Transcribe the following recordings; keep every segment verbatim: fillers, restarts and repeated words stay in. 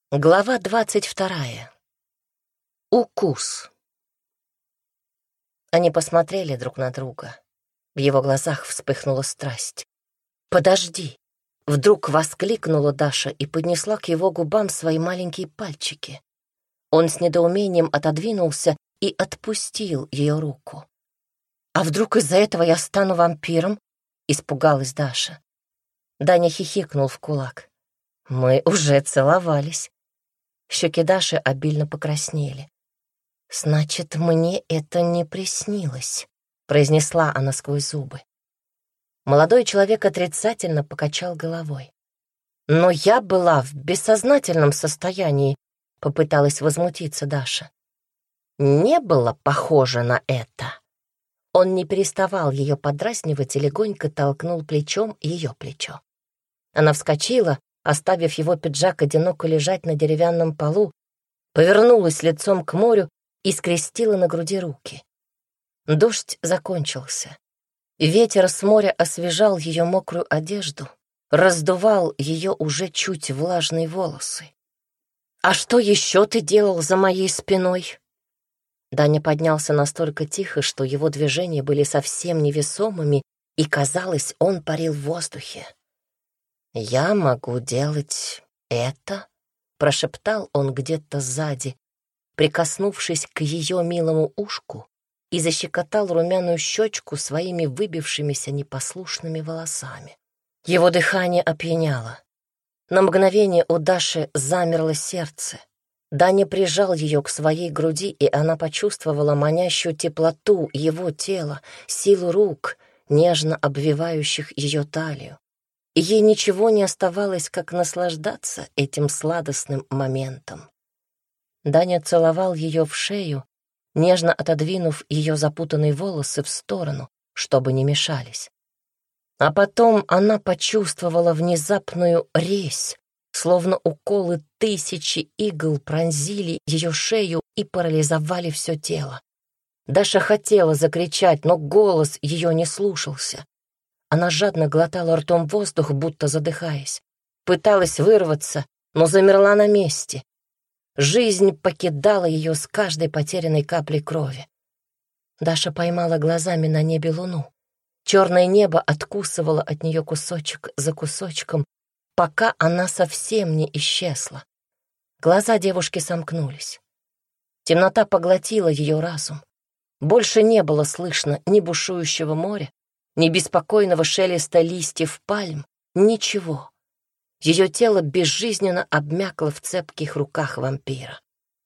Глава двадцать вторая. Укус. Они посмотрели друг на друга. В его глазах вспыхнула страсть. «Подожди!» — вдруг воскликнула Даша и поднесла к его губам свои маленькие пальчики. Он с недоумением отодвинулся и отпустил ее руку. «А вдруг из-за этого я стану вампиром?» — испугалась Даша. Даня хихикнул в кулак. «Мы уже целовались». Щеки Даши обильно покраснели. «Значит, мне это не приснилось», — произнесла она сквозь зубы. Молодой человек отрицательно покачал головой. «Но я была в бессознательном состоянии», — попыталась возмутиться Даша. «Не было похоже на это». Он не переставал ее подразнивать и легонько толкнул плечом ее плечо. Она вскочила, оставив его пиджак одиноко лежать на деревянном полу, повернулась лицом к морю и скрестила на груди руки. Дождь закончился. Ветер с моря освежал ее мокрую одежду, раздувал ее уже чуть влажные волосы. «А что еще ты делал за моей спиной?» Даня поднялся настолько тихо, что его движения были совсем невесомыми, и, казалось, он парил в воздухе. «Я могу делать это», — прошептал он где-то сзади, прикоснувшись к ее милому ушку, и защекотал румяную щечку своими выбившимися непослушными волосами. Его дыхание опьяняло. На мгновение у Даши замерло сердце. Даня прижал ее к своей груди, и она почувствовала манящую теплоту его тела, силу рук, нежно обвивающих ее талию. И ей ничего не оставалось, как наслаждаться этим сладостным моментом. Даня целовал ее в шею, нежно отодвинув ее запутанные волосы в сторону, чтобы не мешались. А потом она почувствовала внезапную резь, словно уколы тысячи игл пронзили ее шею и парализовали все тело. Даша хотела закричать, но голос ее не слушался. Она жадно глотала ртом воздух, будто задыхаясь. Пыталась вырваться, но замерла на месте. Жизнь покидала ее с каждой потерянной каплей крови. Даша поймала глазами на небе луну. Черное небо откусывало от нее кусочек за кусочком, пока она совсем не исчезла. Глаза девушки сомкнулись. Темнота поглотила ее разум. Больше не было слышно ни бушующего моря, ни беспокойного шелеста листьев пальм, ничего. Ее тело безжизненно обмякло в цепких руках вампира.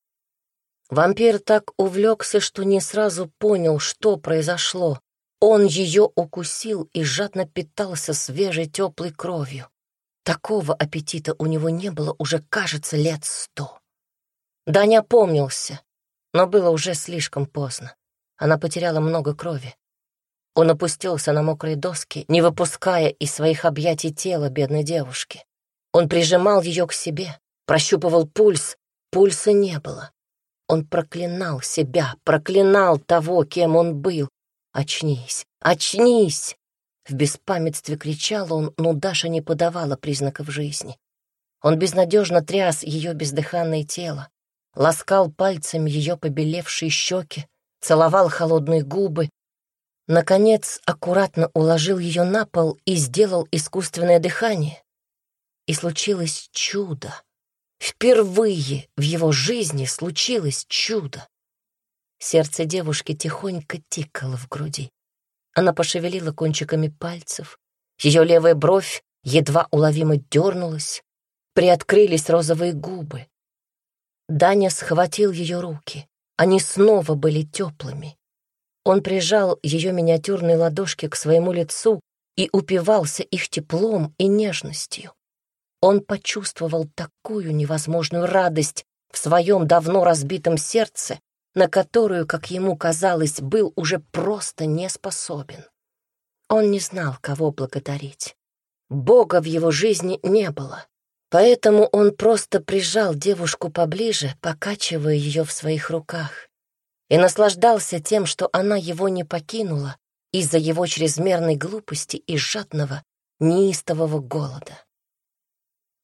Вампир так увлекся, что не сразу понял, что произошло. Он ее укусил и жадно питался свежей теплой кровью. Такого аппетита у него не было уже, кажется, лет сто. Даня опомнился, но было уже слишком поздно. Она потеряла много крови. Он опустился на мокрые доски, не выпуская из своих объятий тела бедной девушки. Он прижимал ее к себе, прощупывал пульс, пульса не было. Он проклинал себя, проклинал того, кем он был. «Очнись! Очнись!» В беспамятстве кричал он, но Даша не подавала признаков жизни. Он безнадежно тряс ее бездыханное тело, ласкал пальцами ее побелевшие щеки, целовал холодные губы, наконец аккуратно уложил ее на пол и сделал искусственное дыхание. И случилось чудо. Впервые в его жизни случилось чудо. Сердце девушки тихонько тикало в груди. Она пошевелила кончиками пальцев. Ее левая бровь едва уловимо дернулась. Приоткрылись розовые губы. Даня схватил ее руки. Они снова были теплыми. Он прижал ее миниатюрные ладошки к своему лицу и упивался их теплом и нежностью. Он почувствовал такую невозможную радость в своем давно разбитом сердце, на которую, как ему казалось, был уже просто не способен. Он не знал, кого благодарить. Бога в его жизни не было, поэтому он просто прижал девушку поближе, покачивая ее в своих руках, и наслаждался тем, что она его не покинула из-за его чрезмерной глупости и жадного, неистового голода.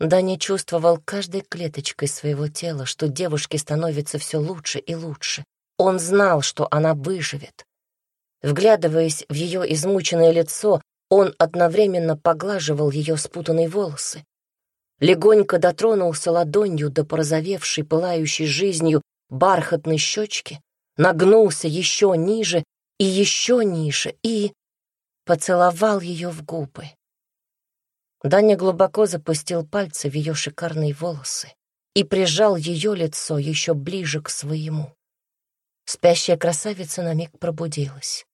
Даня чувствовал каждой клеточкой своего тела, что девушке становится все лучше и лучше. Он знал, что она выживет. Вглядываясь в ее измученное лицо, он одновременно поглаживал ее спутанные волосы. Легонько дотронулся ладонью до порозовевшей, пылающей жизнью бархатной щечки, нагнулся еще ниже и еще ниже и поцеловал ее в губы. Даня глубоко запустил пальцы в ее шикарные волосы и прижал ее лицо еще ближе к своему. Спящая красавица на миг пробудилась.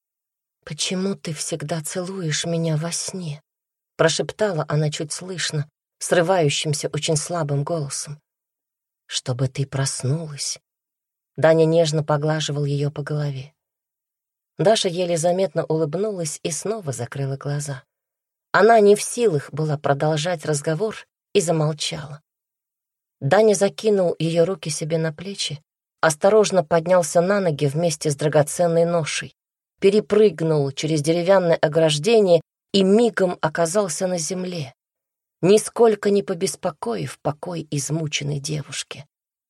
«Почему ты всегда целуешь меня во сне?» — прошептала она чуть слышно, срывающимся очень слабым голосом. «Чтобы ты проснулась». Даня нежно поглаживал ее по голове. Даша еле заметно улыбнулась и снова закрыла глаза. Она не в силах была продолжать разговор и замолчала. Даня закинул ее руки себе на плечи, осторожно поднялся на ноги вместе с драгоценной ношей, перепрыгнул через деревянное ограждение и мигом оказался на земле, нисколько не побеспокоив покой измученной девушки.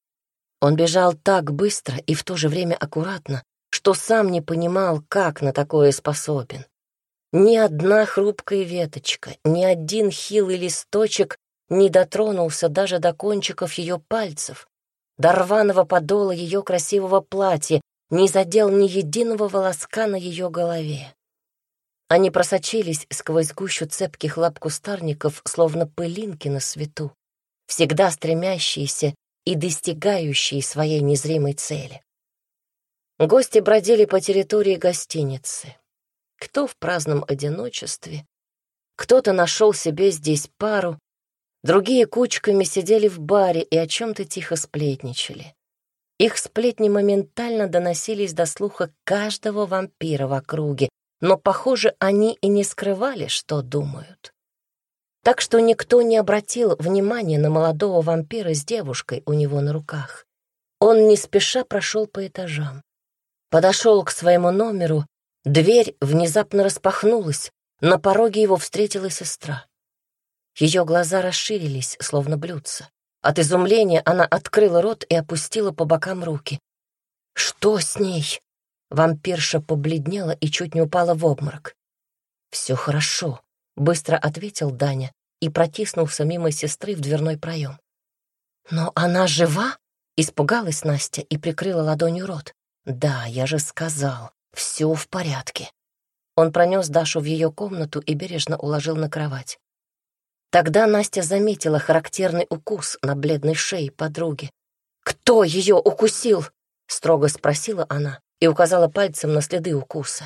Он бежал так быстро и в то же время аккуратно, что сам не понимал, как на такое способен. Ни одна хрупкая веточка, ни один хилый листочек не дотронулся даже до кончиков ее пальцев, до рваного подола ее красивого платья, не задел ни единого волоска на ее голове. Они просочились сквозь гущу цепких лап кустарников, словно пылинки на свету, всегда стремящиеся и достигающие своей незримой цели. Гости бродили по территории гостиницы. Кто в праздном одиночестве, кто-то нашел себе здесь пару, другие кучками сидели в баре и о чем-то тихо сплетничали. Их сплетни моментально доносились до слуха каждого вампира в округе, но, похоже, они и не скрывали, что думают. Так что никто не обратил внимания на молодого вампира с девушкой у него на руках. Он не спеша прошел по этажам. Подошел к своему номеру, дверь внезапно распахнулась, на пороге его встретила сестра. Ее глаза расширились, словно блюдца. От изумления она открыла рот и опустила по бокам руки. «Что с ней?» Вампирша побледнела и чуть не упала в обморок. «Все хорошо», — быстро ответил Даня и протиснулся мимо сестры в дверной проем. «Но она жива?» — испугалась Настя и прикрыла ладонью рот. «Да, я же сказал, все в порядке». Он пронес Дашу в ее комнату и бережно уложил на кровать. Тогда Настя заметила характерный укус на бледной шее подруги. «Кто ее укусил?» — строго спросила она и указала пальцем на следы укуса.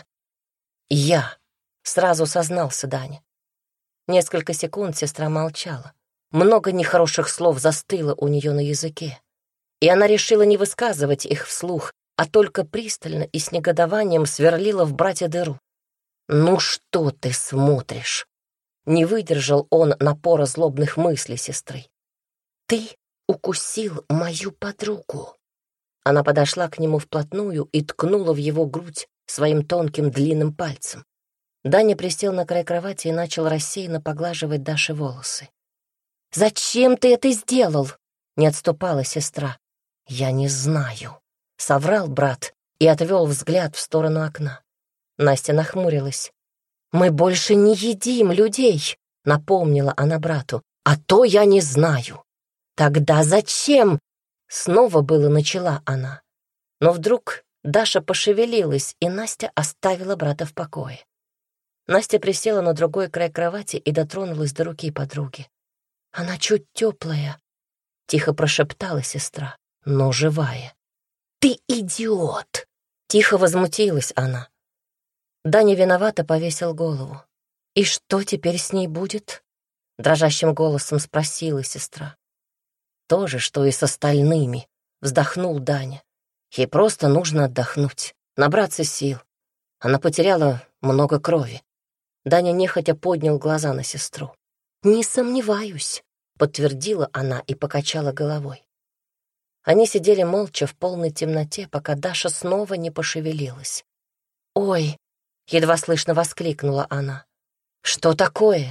«Я», — сразу сознался Даня. Несколько секунд сестра молчала. Много нехороших слов застыло у нее на языке. И она решила не высказывать их вслух, а только пристально и с негодованием сверлила в брате дыру. «Ну что ты смотришь?» Не выдержал он напора злобных мыслей сестры. «Ты укусил мою подругу». Она подошла к нему вплотную и ткнула в его грудь своим тонким длинным пальцем. Даня присел на край кровати и начал рассеянно поглаживать Даше волосы. «Зачем ты это сделал?» — не отступала сестра. «Я не знаю», — соврал брат и отвел взгляд в сторону окна. Настя нахмурилась. «Мы больше не едим людей», — напомнила она брату. «А то я не знаю». «Тогда зачем?» — снова было начала она. Но вдруг Даша пошевелилась, и Настя оставила брата в покое. Настя присела на другой край кровати и дотронулась до руки подруги. «Она чуть теплая», — тихо прошептала сестра, — «но живая». «Ты идиот!» — тихо возмутилась она. Даня виновато повесил голову. «И что теперь с ней будет?» — дрожащим голосом спросила сестра. «То же, что и с остальными», — вздохнул Даня. «Ей просто нужно отдохнуть, набраться сил. Она потеряла много крови». Даня нехотя поднял глаза на сестру. «Не сомневаюсь», — подтвердила она и покачала головой. Они сидели молча в полной темноте, пока Даша снова не пошевелилась. «Ой!» — едва слышно воскликнула она. «Что такое?»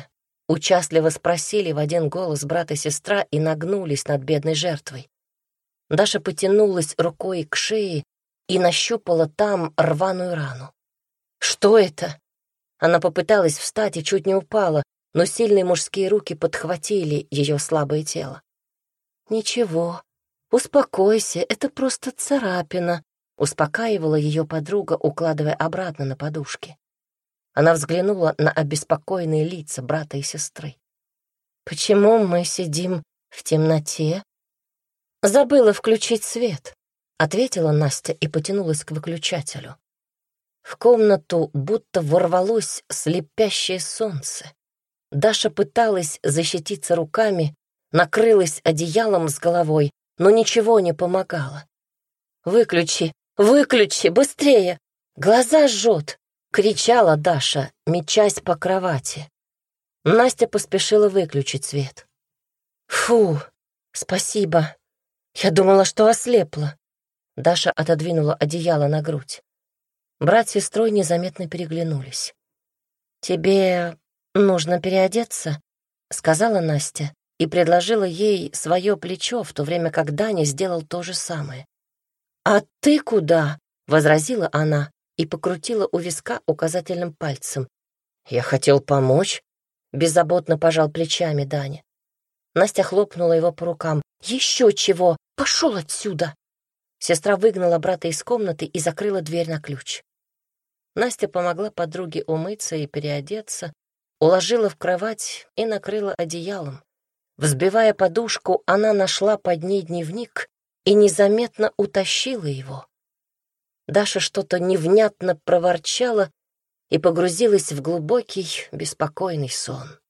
Участливо спросили в один голос брат и сестра и нагнулись над бедной жертвой. Даша потянулась рукой к шее и нащупала там рваную рану. «Что это?» Она попыталась встать и чуть не упала, но сильные мужские руки подхватили ее слабое тело. «Ничего, успокойся, это просто царапина», — успокаивала ее подруга, укладывая обратно на подушки. Она взглянула на обеспокоенные лица брата и сестры. «Почему мы сидим в темноте?» «Забыла включить свет», — ответила Настя и потянулась к выключателю. В комнату будто ворвалось слепящее солнце. Даша пыталась защититься руками, накрылась одеялом с головой, но ничего не помогало. «Выключи, выключи, быстрее! Глаза жжет!» — кричала Даша, мечась по кровати. Настя поспешила выключить свет. «Фу, спасибо. Я думала, что ослепла». Даша отодвинула одеяло на грудь. Брат с сестрой незаметно переглянулись. «Тебе нужно переодеться», — сказала Настя и предложила ей свое плечо, в то время как Даня сделал то же самое. «А ты куда?» — возразила она и покрутила у виска указательным пальцем. «Я хотел помочь», — беззаботно пожал плечами Даня. Настя хлопнула его по рукам. «Еще чего! Пошел отсюда!» Сестра выгнала брата из комнаты и закрыла дверь на ключ. Настя помогла подруге умыться и переодеться, уложила в кровать и накрыла одеялом. Взбивая подушку, она нашла под ней дневник и незаметно утащила его. Даша что-то невнятно проворчала и погрузилась в глубокий, беспокойный сон.